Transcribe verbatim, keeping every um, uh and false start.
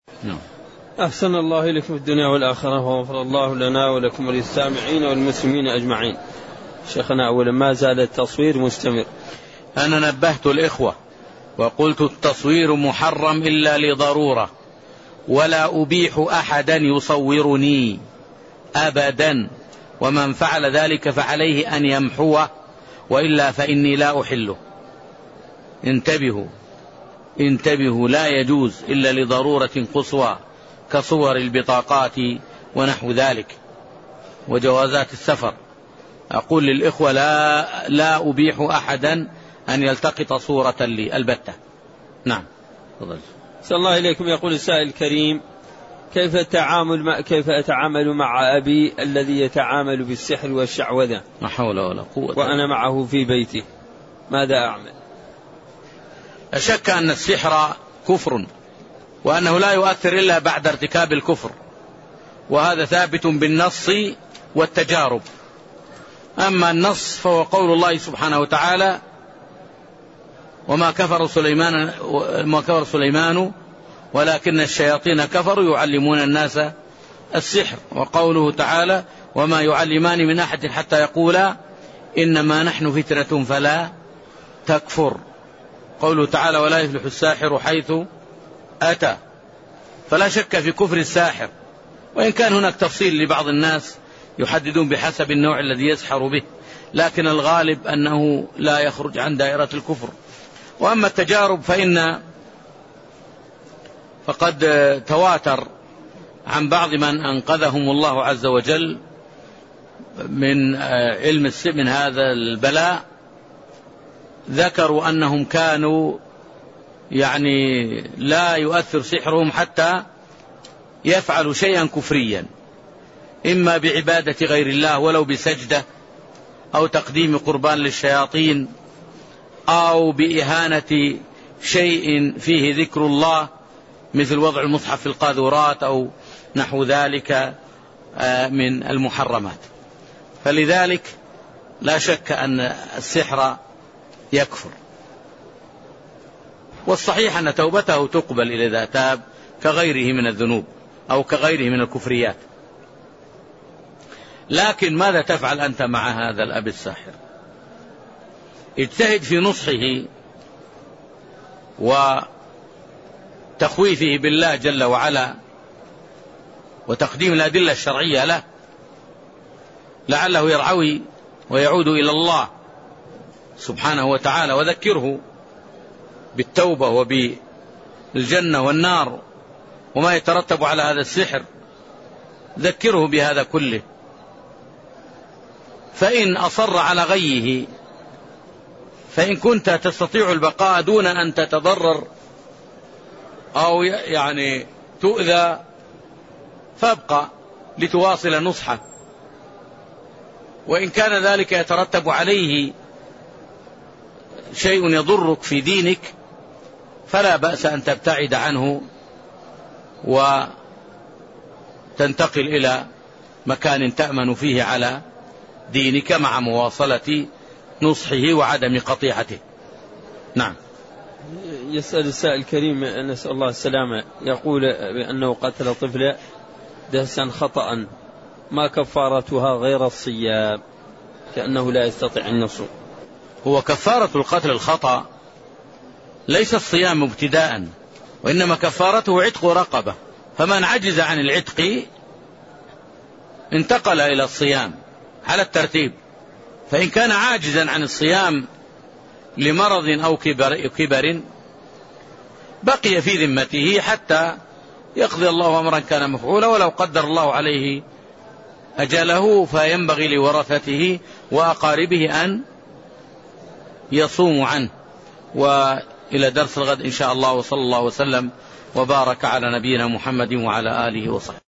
نعم. أحسن الله إليكم في الدنيا والآخرة، وغفر الله لنا ولكم وللسامعين والمسلمين أجمعين. شيخنا، أولا ما زال التصوير مستمر. أنا نبهت الإخوة وقلت التصوير محرم إلا لضرورة، ولا أبيح أحدا يصورني أبدا، ومن فعل ذلك فعليه أن يمحوه، وإلا فإني لا أحله. انتبهوا انتبهوا، لا يجوز إلا لضرورة قصوى كصور البطاقات ونحو ذلك وجوازات السفر. أقول للإخوة لا, لا أبيح أحدا أن يلتقط صورة لي البتة. نعم. صلى الله إليكم. يقول السائل الكريم: كيف التعامل مع كيف أتعامل مع أبي الذي يتعامل بالسحر والشعوذة؟ لا حول ولا قوة، وأنا معه في بيته، ماذا أعمل؟ لا شك أن السحر كفر، وأنه لا يؤثر إلا بعد ارتكاب الكفر، وهذا ثابت بالنص والتجارب. أما النص فهو قول الله سبحانه وتعالى: وما كفر سليمان وما كفر سليمان ولكن الشياطين كفروا يعلمون الناس السحر. وقوله تعالى: وما يعلمان من أحد حتى يقولا إنما نحن فتنة فلا تكفر. قوله تعالى: ولا يفلح الساحر حيث أتى. فلا شك في كفر الساحر، وإن كان هناك تفصيل لبعض الناس يحددون بحسب النوع الذي يسحر به، لكن الغالب أنه لا يخرج عن دائرة الكفر. وأما التجارب فإن فقد تواتر عن بعض من أنقذهم الله عز وجل من علم السحر من هذا البلاء، ذكروا أنهم كانوا يعني لا يؤثر سحرهم حتى يفعلوا شيئا كفريا، إما بعبادة غير الله ولو بسجدة أو تقديم قربان للشياطين أو بإهانة شيء فيه ذكر الله مثل وضع المصحف في القاذورات أو نحو ذلك من المحرمات. فلذلك لا شك أن السحر يكفر، والصحيح أن توبته تقبل إذا تاب كغيره من الذنوب أو كغيره من الكفريات. لكن ماذا تفعل أنت مع هذا الأب الساحر؟ اجتهد في نصحه وتخويفه بالله جل وعلا وتقديم الأدلة الشرعية له، لعله يرعوي ويعود إلى الله سبحانه وتعالى. وذكره بالتوبة وبالجنة والنار وما يترتب على هذا السحر، ذكره بهذا كله. فإن أصر على غيه، فإن كنت تستطيع البقاء دون أن تتضرر أو يعني تؤذى فابقى لتواصل نصحه، وإن كان ذلك يترتب عليه شيء يضرك في دينك فلا بأس أن تبتعد عنه وتنتقل إلى مكان تأمن فيه على دينك مع مواصلة نصحه وعدم قطيعته. نعم. يسأل السائل الكريم، نسأل الله السلامة، يقول بأنه قتل طفل دهسا خطأ، ما كفارتها غير الصيام كأنه لا يستطيع النصر؟ هو كفارة القتل الخطأ ليس الصيام ابتداء، وإنما كفارته عتق رقبة، فمن عجز عن العتق انتقل إلى الصيام على الترتيب. فإن كان عاجزا عن الصيام لمرض أو كبر, كبر بقي في ذمته حتى يقضي الله أمرا كان مفعولا، ولو قدر الله عليه أجله فينبغي لورثته وأقاربه أن يصوموا عنه. وإلى درس الغد إن شاء الله، وصلى الله وسلم وبارك على نبينا محمد وعلى آله وصحبه.